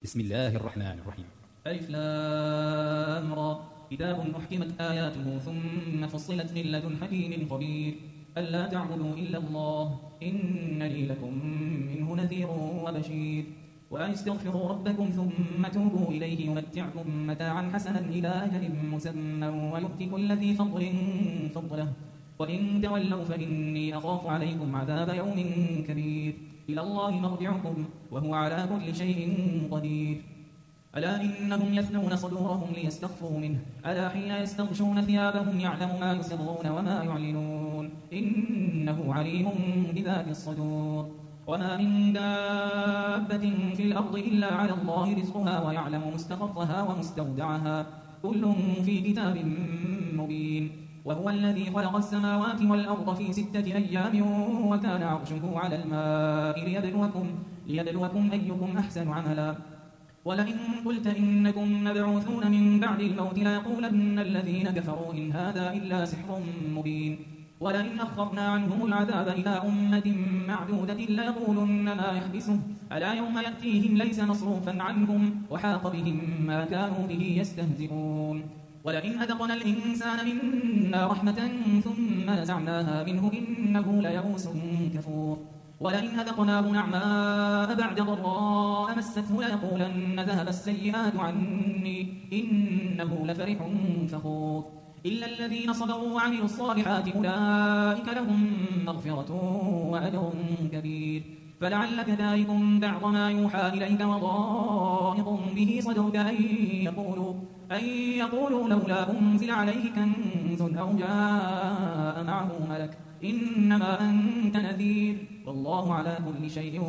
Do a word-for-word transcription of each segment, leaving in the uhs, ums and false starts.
بسم الله الرحمن الرحيم. ألف لام را كتاب أحكمت آياته ثم فصلت من لدن حكيم خبير ألا تعبدوا إلا الله إنني لكم منه نذير وبشير وأن استغفروا ربكم ثم توبوا إليه يمتعكم متاعا حسنا إلى أجل مسمى ويؤتي كل ذي فضل فضله وإن تولوا فإني أخاف عليكم عذاب يوم كبير إلى الله مرجعكم وهو على كل شيء قدير ألا إنهم يثنون صدورهم ليستخفوا منه ألا حين يستغشون ثيابهم يعلم ما يسرون وما يعلنون إنه عليم بذات الصدور وما من دابة في الأرض إلا على الله رزقها ويعلم مستقرها ومستودعها كل في كتاب مبين وهو الذي خلق السماوات والأرض في ستة أيام وكان عرشه على الماء ليبلوكم, ليبلوكم أيكم أحسن عملا ولئن قلت إنكم مبعوثون من بعد الموت ليقولن الذين كفروا إن هذا إلا سحر مبين ولئن أخرنا عنهم العذاب إلى أمة معدودة ليقولن ما يحبسه ألا يوم يأتيهم ليس مصروفا عنهم وحاق بهم ما كانوا به يستهزئون ولئن أذقنا الإنسان منا رحمة ثم نزعناها منه إنه ليئوس كفور ولئن أذقناه نعماء بعد ضراء مسته ليقولن ذهب السيئات عني إنه لفرح فخور إلا الذين صبروا وعملوا الصالحات أولئك لهم مغفرة وأجر كبير فلعلك تارك بعض ما يوحى إليك وضائق به صدرك أن يقولوا, أن يقولوا لولا أنزل عليه كنز أو جاء معه ملك إنما أنت نذير والله على كل شيء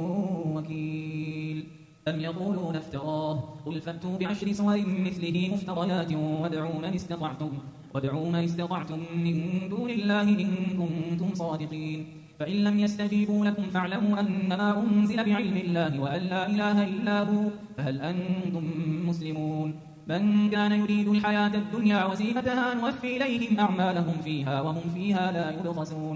وكيل أم يقولون افتراه قل فأتوا بعشر سور مثله مفتريات وادعوا من استطعتم وادعوا من استطعتم من دون الله إن كنتم صادقين فإن لم يستجيبوا لكم فاعلموا أنما أنزل بعلم الله وأن لا إله إلا هو فهل أنتم مسلمون من كان يريد الحياة الدنيا وزينتها نوفي إليهم أعمالهم فيها وهم فيها لا يبخسون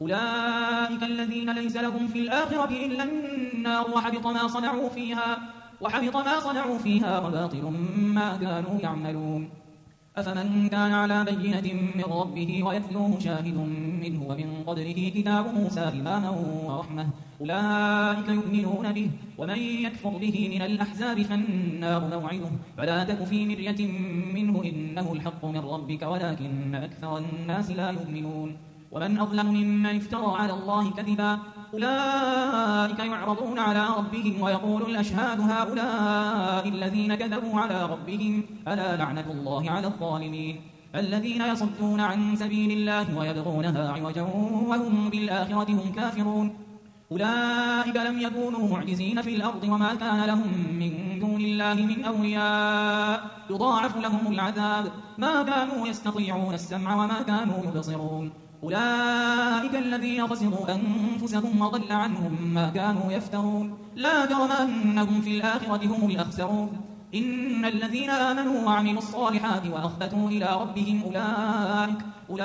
أولئك الذين ليس لهم في الآخرة إلا النار وحبط ما صنعوا فيها وحبط ما صنعوا فيها وباطل ما كانوا يعملون أفمن كان على بينة من ربه ويتلوه شاهد منه ومن قبله كتاب موسى إماما ورحمة أولئك يؤمنون به ومن يكفر به من الأحزاب فالنار موعده فلا تك في مرية منه إنه الحق من ربك ولكن أكثر الناس لا يؤمنون ومن أظلم ممن افترى على الله كذبا أولئك يعرضون على ربهم ويقول الأشهاد هؤلاء الذين كذبوا على ربهم ألا لعنة الله على الظالمين الذين يصدون عن سبيل الله ويبغونها عوجا وهم بالآخرة هم كافرون أولئك لم يكونوا معجزين في الأرض وما كان لهم من دون الله من أولياء يضاعف لهم العذاب ما كانوا يستطيعون السمع وما كانوا يبصرون أولئك الذين خسروا أنفسهم وضل عنهم ما كانوا يفترون لا جرم أنهم في الآخرة هم الأخسرون إن الذين آمنوا وعملوا الصالحات وأخبتوا إلى ربهم أولئك,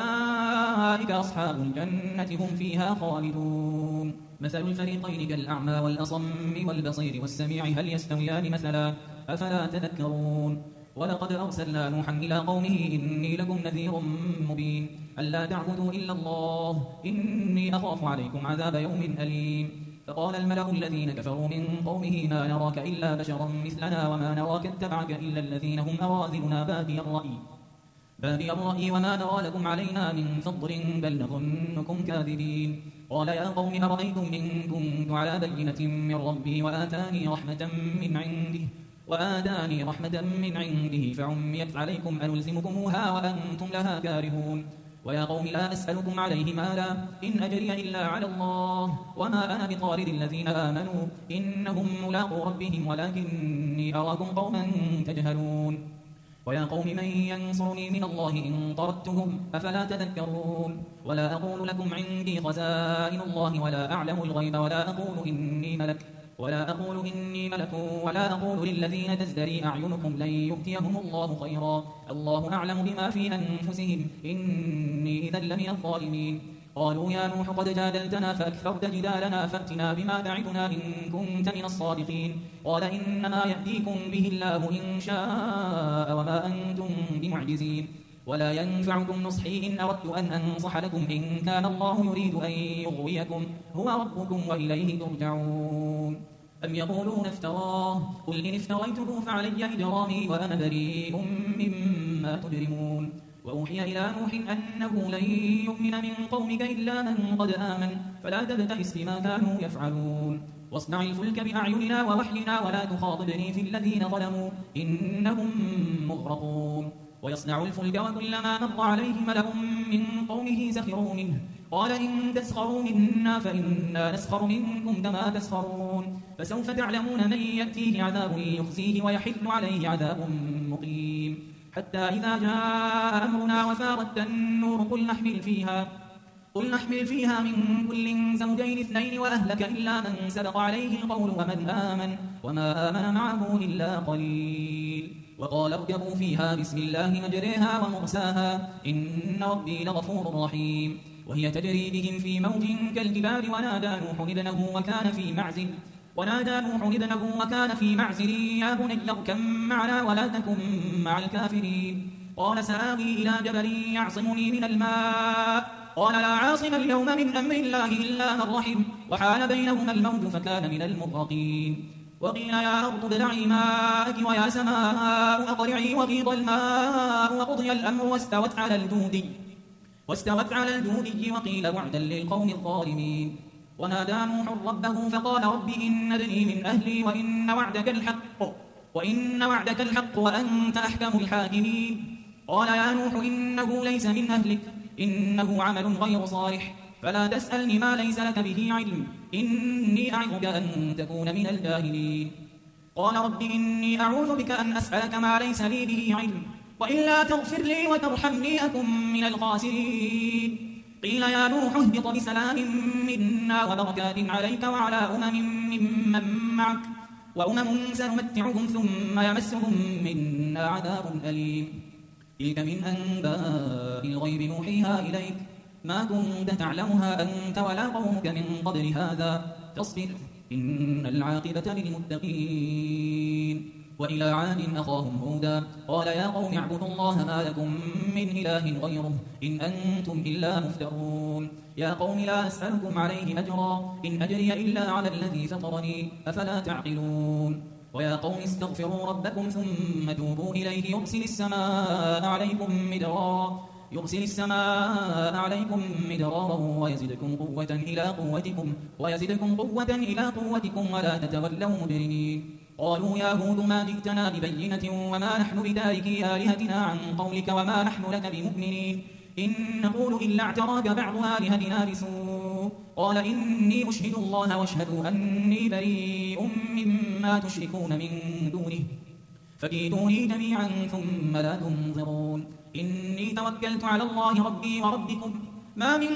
أولئك أصحاب الجنة هم فيها خالدون مثل الفريقين كالأعمى والأصم والبصير والسميع هل يستويان مثلا أفلا تذكرون ولقد أرسلنا نوحا إلى قومه إني لكم نذير مبين ألا تعبدوا إلا الله إني أخاف عليكم عذاب يوم أليم فقال الملأ الذين كفروا من قومه ما نراك إلا بشرا مثلنا وما نراك اتبعك إلا الذين هم أراذلنا بادي الرأي بادي الرأي وما نرى لكم علينا من فضل بل نظنكم كاذبين قال يا قوم أرأيتم إن كنت على بينة من ربي وآتاني رحمة من عنده وآتاني رحمة من عنده فعميت عليكم أنلزمكموها وأنتم لها كارهون ويا قوم لا أسألكم عليه مالا إن أجري إلا على الله وما أنا بطارد الذين آمنوا إنهم ملاقو ربهم ولكني أراكم قوما تجهلون ويا قوم من ينصرني من الله إن طردتهم أفلا تذكرون ولا أقول لكم عندي خزائن الله ولا أعلم الغيب ولا أقول إني ملك ولا أقول إني ملك ولا أقول للذين تزدري أعينكم لن يؤتيهم الله خيرا الله أعلم بما في أنفسهم إني إذا لمن الظالمين قالوا يا نوح قد جادلتنا فأكثرت جدالنا فأتنا بما تعدنا إن كنت من الصادقين. قال إنما يأتيكم به الله إن شاء وما أنتم بمعجزين. ولا ينفعكم نصحي إن أردت أن أنصح لكم إن كان الله يريد أن يغويكم هو ربكم وإليه ترجعون. أم يقولون افتراه قل إن افتريته فعلي إجرامي وأنا بريء مما تجرمون. وأوحي إلى نوح أنه لن يؤمن من قومك إلا من قد آمن فلا تبتئس بما كانوا يفعلون. واصنع الفلك بأعيننا ووحينا ولا تخاطبني في الذين ظلموا إنهم مغرقون. ويصنع الفلك وكلما مر عليه ملأ من قومه سخروا منه قال إن تسخروا منا فإنا نسخر منكم كما تسخرون. فسوف تعلمون من يأتيه عذاب يخزيه ويحل عليه عذاب مقيم. حتى إذا جاء أمرنا وفارت النور قل نحمل فيها قل نحمل فيها من كل زوجين اثنين وأهلك إلا من سبق عليه القول ومن آمن وما آمن معه إلا قليل. وقال اركبوا فيها بسم الله مجريها ومرساها إن ربي لغفور رحيم. وهي تجري بهم في موج كالجبال ونادى نوح ابنه وكان في معزل ونادى نوح ابنه وكان في معزل يا بني اركب معنا ولا تكن مع الكافرين. قال سآوي إلى جبل يعصمني من الماء قال لا عاصم اليوم من أمر الله إلا من رحم وحال بينهما الموج فكان من المغرقين. وقيل يا أرض ابلعي ماءك ويا سماء أقلعي وغيض الماء وقضي الأمر واستوت على الجودي واستوت على الجودي وقيل بعدا للقوم الظالمين. ونادى نوح ربه فقال رب إن ابني من أهلي وإن وعدك الحق وإن وعدك الحق وأنت أحكم الحاكمين. قال يا نوح إنه ليس من أهلك إنه عمل غير صالح فلا تسألني ما ليس لك به علم إني أعظك أن تكون من الجاهلين. قال رب إني أعوذ بك أن أسألك ما ليس لي به علم وإلا تغفر لي وترحمني أكن من الخاسرين. قيل يا نوح اهبط بسلام منا وبركات عليك وعلى أمم ممن معك وأمم سنمتعهم ثم يمسهم منا عذاب أليم. تلك من أنباء الغيب نوحيها إليك ما كنت تعلمها أنت ولا قومك من قبل هذا فاصبر إن العاقبة للمتقين. وإلى عاد أخاهم هودا قال يا قوم اعبدوا الله ما لكم من إله غيره إن أنتم إلا مفترون. يا قوم لا أسألكم عليه أجرا إن أجري إلا على الذي فطرني أفلا تعقلون. ويا قوم استغفروا ربكم ثم توبوا إليه يرسل السماء عليكم مدرارا يرسل السماء عليكم مدرارا ويزدكم قوة إلى قوتكم ويزدكم قوة إلى قوتكم ولا تتولوا مجرمين. قالوا يا هود ما جئتنا ببينة وما نحن بتاركي آلهتنا عن قولك وما نحن لك بمؤمنين إن نقول إلا اعتراك بعض آلهتنا بسوء. قال إني أشهد الله واشهدوا أني بريء مما تشركون من دونه فكيدوني جميعا ثم لا تنظرون. إني توكلت على الله ربي وربكم ما من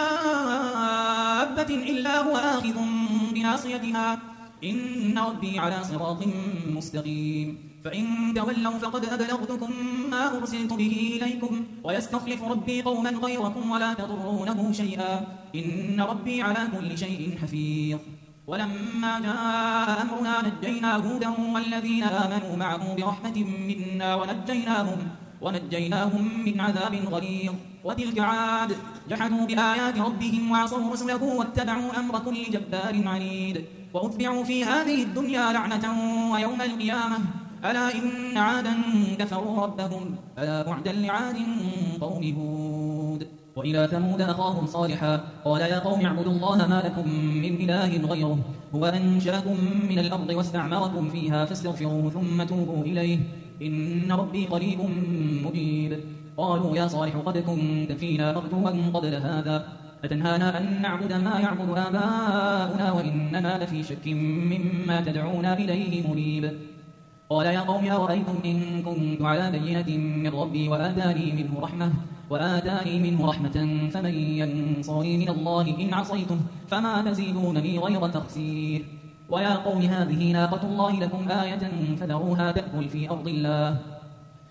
دابة إلا هو آخذ بناصيتها إن ربي على صراط مستقيم. فإن تولوا فقد أبلغتكم ما أرسلت به إليكم ويستخلف ربي قوما غيركم ولا تضرونه شيئا إن ربي على كل شيء حفيظ. ولما جاء أمرنا نجينا هودا والذين آمنوا معه برحمة منا ونجيناهم ونجيناهم من عذاب غليظ. وتلك عاد جحدوا بآيات ربهم وعصوا رسله واتبعوا أمر كل جبار عنيد وأتبعوا في هذه الدنيا لعنة ويوم القيامة ألا إن عادا كفروا ربهم ألا بعدا لعاد قوم هود. وإلى ثمود أخاهم صالحا قال يا قوم اعبدوا الله ما لكم من إله غيره هو أنشأكم من الأرض واستعمركم فيها فاستغفروه ثم توبوا إليه إن ربي قريب مجيب. قالوا يا صالح قد كنت فينا مرجوا قبل هذا أتنهانا أن نعبد ما يعبد آباؤنا وإننا لفي شك مما تدعونا إليه مريب. قال يا قوم أرأيتم إن كنت على بينة من ربي وآتاني منه رحمة وآتاني منه رحمة فمن ينصرني من الله إن عصيته فما تزيدونني غير تخسير. ويا قوم هذه ناقة الله لكم آية فذروها تأكل في أرض الله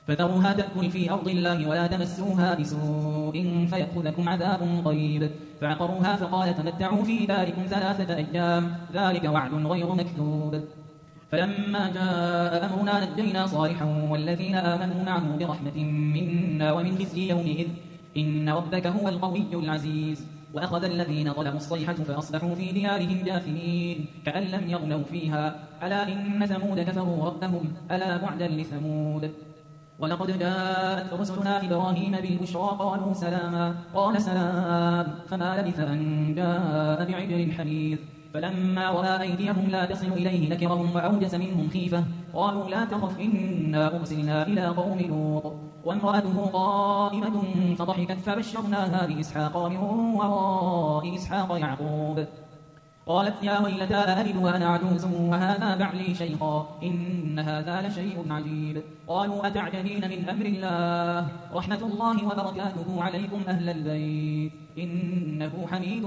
فذروها تأكل في أرض الله ولا تمسوها بسوء فيأخذكم عذاب قريب. فعقروها فقال تمتعوا في داركم ثلاثة أيام ذلك وعد غير مكذوب. فلما جاء أمرنا نجينا صالحا والذين آمنوا معه برحمة منا ومن خزي يومئذ إن ربك هو القوي العزيز. وأخذ الذين ظلموا الصيحة فأصبحوا في ديارهم جاثمين كأن لم يغنوا فيها ألا إن ثمود كفروا ربهم ألا بعدا لثمود. ولقد جاءت رسلنا إبراهيم بالبشرى قالوا سلاما قال سلام فما لبث أن جاء بعجل حنيذ. فلما رأى أيديهم لا تصل إليه نكرهم وأوجس منهم خيفة قالوا لا تخف إنا أرسلنا إلى قوم لوط وامرأته قائمة فضحكت فبشرناها بإسحاق من وراء إسحاق يعقوب قالت يا ويلتى أألد وأنا عجوز وهذا بعلي شيخا إن هذا لشيء عجيب. قالوا أتعجبين من أمر الله رحمة الله وبركاته عليكم أهل البيت إنه حميد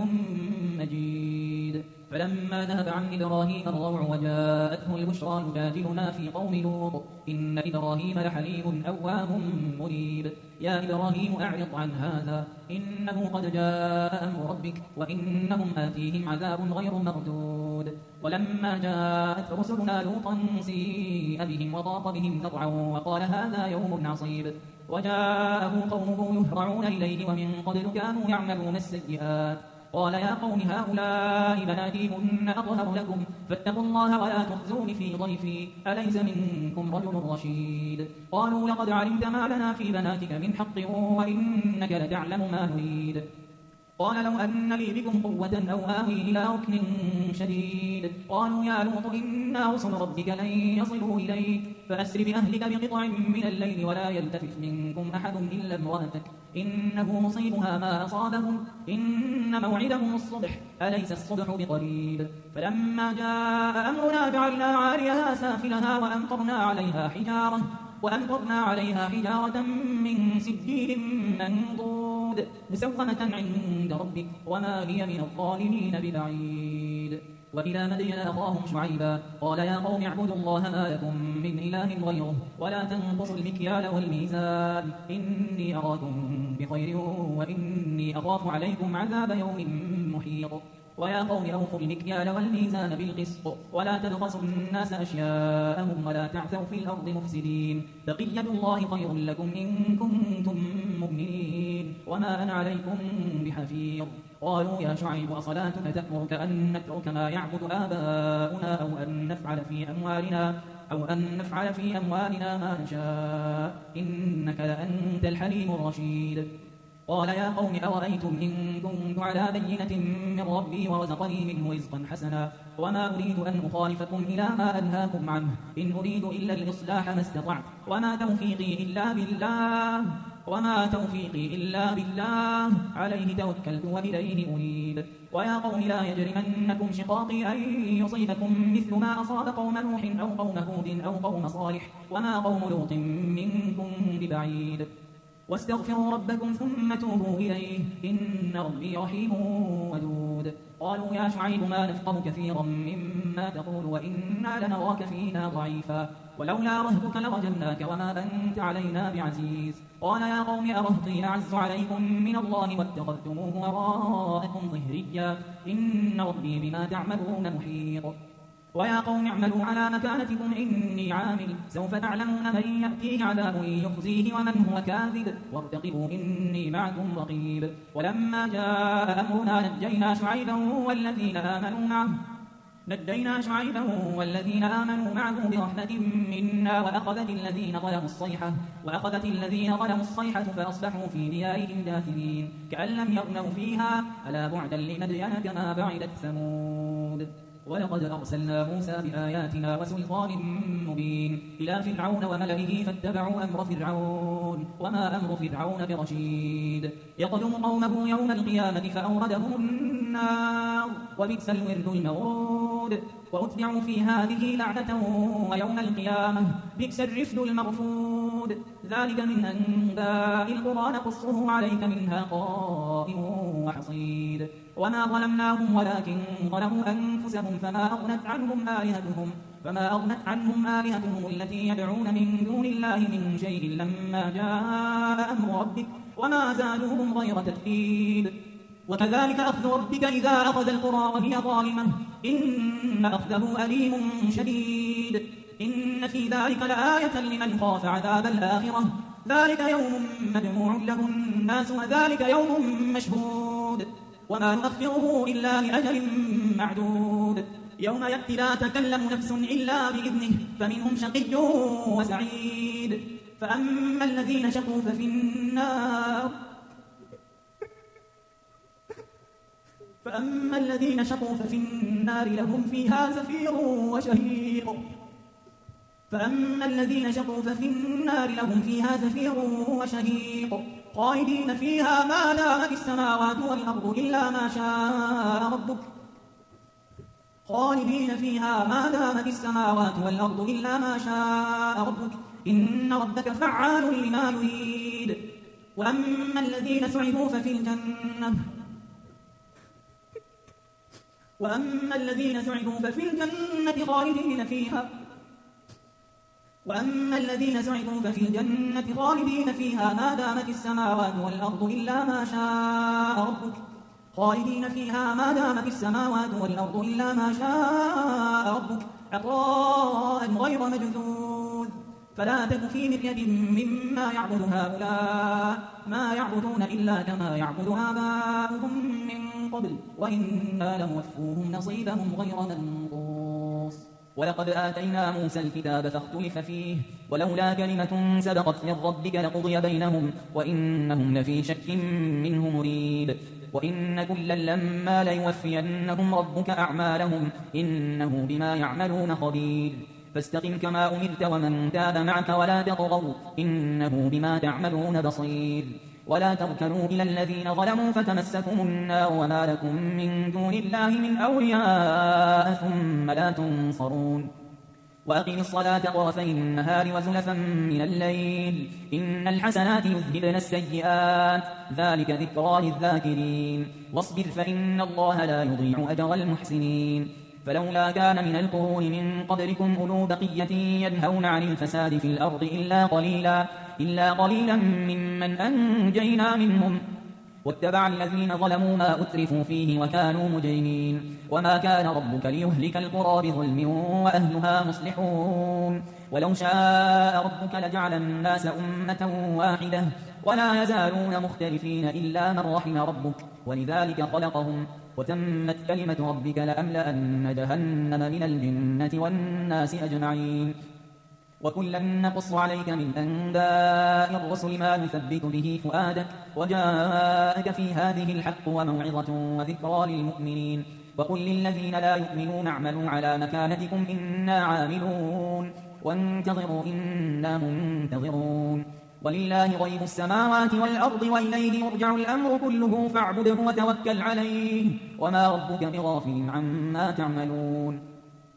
مجيد. فلما ذهب عن إبراهيم الروع وجاءته البشرى يجادلنا في قوم لوط إن إبراهيم لحليم أواه منيب. يا إبراهيم أعرض عن هذا إنه قد جاء أمر ربك وإنهم آتيهم عذاب غير مردود. ولما جاءت رسلنا لوطا سيء بهم وضاق بهم ذرعا وقال هذا يوم عصيب. وجاءه قومه يهرعون إليه ومن قبل كانوا يعملون السيئات قال يا قوم هؤلاء بناتي هن أطهر لكم فاتقوا الله ولا تخزون في ضيفي أليس منكم رجل رشيد. قالوا لقد علمت ما لنا في بناتك من حق وإنك لتعلم ما نريد. قال لو أن لي بكم قوة أو آوي إلى ركن شديد. قالوا يا لوط إنا رسل ربك لن يصلوا إليك فأسر بأهلك بقطع من الليل ولا يلتفت منكم أحد إلا امرأتك إنه مصيبها ما أصابهم إن موعدهم الصبح أليس الصبح بقريب. فلما جاء أمرنا جعلنا عاليها سافلها وأمطرنا عليها حجارة وأمطرنا عليها حجارة من سجيل منضود مسومة عند ربك وما هي من الظالمين ببعيد. وإلى مدين أخاهم شعيبا قال يا قوم اعبدوا الله ما لكم من إله غيره ولا تنقصوا المكيال والميزان إني أراكم بخير وإني أخاف عليكم عذاب يوم محيط. ويا قوم أوفوا المكيال والميزان بالقسط ولا تبخسوا الناس أشياءهم ولا تعثوا في الأرض مفسدين بقية الله خير لكم إن كنتم مؤمنين وما أنا عليكم بحفيظ. قالوا يا شعيب أصلاتك تأمرك أن نترك ما يعبد آباؤنا أو أن نفعل في أموالنا أو أن نفعل في أموالنا ما نشاء إنك لأنت الحليم الرشيد. قال يا قوم أرأيتم إن كنت على بينة من ربي ورزقني منه رزقا حسنا وما أريد أن أخالفكم إلى ما أنهاكم عنه إن أريد إلا الإصلاح ما استطعت وما توفيقي إلا بالله وما توفيقي إلا بالله عليه توكلت وإليه أنيب. ويا قوم لا يجرمنكم شقاقي أن يصيبكم مثل ما أصاب قوم نوح أو قوم هود أو قوم صالح وما قوم لوط منكم ببعيد. واستغفروا ربكم ثم توبوا إليه إن ربي رحيم ودود. قالوا يا شعيب ما نفقه كثيرا مما تقول وإنا لنراك فينا ضعيفا ولولا رهبك لرجمناك وما أنت علينا بعزيز. قال يا قوم أرهطي أعز عليكم من الله واتخذتموه وراءكم ظهريا إن ربي بما تعملون محيط. ويا قوم اعملوا على مكانتكم إني عامل سوف تعلمون من يأتيه عذاب يخزيه ومن هو كاذب وارتقبوا إني معكم رقيب. ولما جاء أمرنا نجينا شعيبا والذين آمنوا معه نجينا شعيبا والذين آمنوا معه برحمة منا وأخذت الذين ظلموا الصيحة وأخذت الذين ظلموا الصيحة فأصبحوا في ديارهم جاثمين كأن لم يغنوا فيها ألا بعدا لمدين كما بعدت ثمود. ولقد أرسلنا موسى بآياتنا وسلطان مبين إلى فرعون وملئه فاتبعوا أمر فرعون وما أمر فرعون برشيد يقدم قومه يوم القيامة فأوردهم النار وبئس الورد المورود. وأتبعوا في هذه لعنة ويوم القيامة بئس الرفد المرفود. ذلك من أنباء القرى نقصه عليك منها قائم وحصيد. وما ظلمناهم ولكن ظلموا أنفسهم فما أغنت عنهم آلهتهم فما أغنت عنهم آلهتهم التي يدعون من دون الله من شيء لما جاء أمر ربك وما زادوهم غير تتبيب. وكذلك أخذ ربك إذا أخذ القرى وهي ظالمة إن أخذه أليم شديد. إن في ذلك لآية لمن خاف عذاب الآخرة ذلك يوم مجموع له الناس وذلك يوم مشهود وما نؤخره إلا لأجل معدود. يوم يأتي لا تكلم نفس إلا بإذنه فمنهم شقي وسعيد. فأما الذين شقوا ففي النار فأما الذين شقوا ففي النار لهم فيها زفير وشهيق فأما الذين شقوا ففي النار لهم فيها زفير وشهيق خالدين فيها ما دامت السماوات والأرض إلا ما شاء ربك خالدين فيها ما دامت السماوات والأرض إلا ما شاء ربك إن ربك فعال لما يريد. وأما الذين سعدوا ففي الجنة وأما الذين سعدوا ففي الجنة خالدين فيها وأما الذين سعدوا ففي الجنة خالدين فيها ما دامت السماوات والأرض إلا ما شاء ربك خالدين فيها ما دامت السماوات والأرض إلا ما شاء ربك عطاء غير مجذوذ. فلا تك في مرية مما يعبد هؤلاء ما يعبدون إلا كما يعبد آباؤهم من قبل وإنا لموفوهم نصيبهم غير منقوص. ولقد آتينا موسى الكتاب فاختلف فيه ولولا كلمة سبقت من ربك لقضي بينهم وإنهم لفي شك منه مريب. وإن كلا لما ليوفينهم ربك أعمالهم إنه بما يعملون خبير. فاستقم كما أمرت ومن تاب معك ولا تطغوا إنه بما تعملون بصير. ولا تركنوا إلى الذين ظلموا فتمسكم النار وما لكم من دون الله من أولياء ثم لا تنصرون. وأقم الصلاة طرفي النهار وزلفا من الليل إن الحسنات يذهبن السيئات ذلك ذكرى للذاكرين. واصبر فإن الله لا يضيع أجر المحسنين. فلولا كان من القرون من قبلكم أولو بقية ينهون عن الفساد في الأرض إلا قليلا, إلا قليلا ممن أنجينا منهم واتبع الذين ظلموا ما أترفوا فيه وكانوا مجرمين. وما كان ربك ليهلك القرى بظلم وأهلها مصلحون. ولو شاء ربك لجعل الناس أمة واحدة ولا يزالون مختلفين إلا من رحم ربك ولذلك خلقهم وتمت كلمة ربك لأملأن جهنم من الجنة والناس أجمعين. وكلا نقص عليك من أنباء الرسل ما نثبت به فؤادك وجاءك في هذه الحق وموعظة وذكرى للمؤمنين. وقل للذين لا يؤمنون اعملوا على مكانتكم إنا عاملون وانتظروا إنا منتظرون. ولله غيب السماوات والأرض وإليه يرجع الأمر كله فاعبده وتوكل عليه وما ربك بغافل عما تعملون.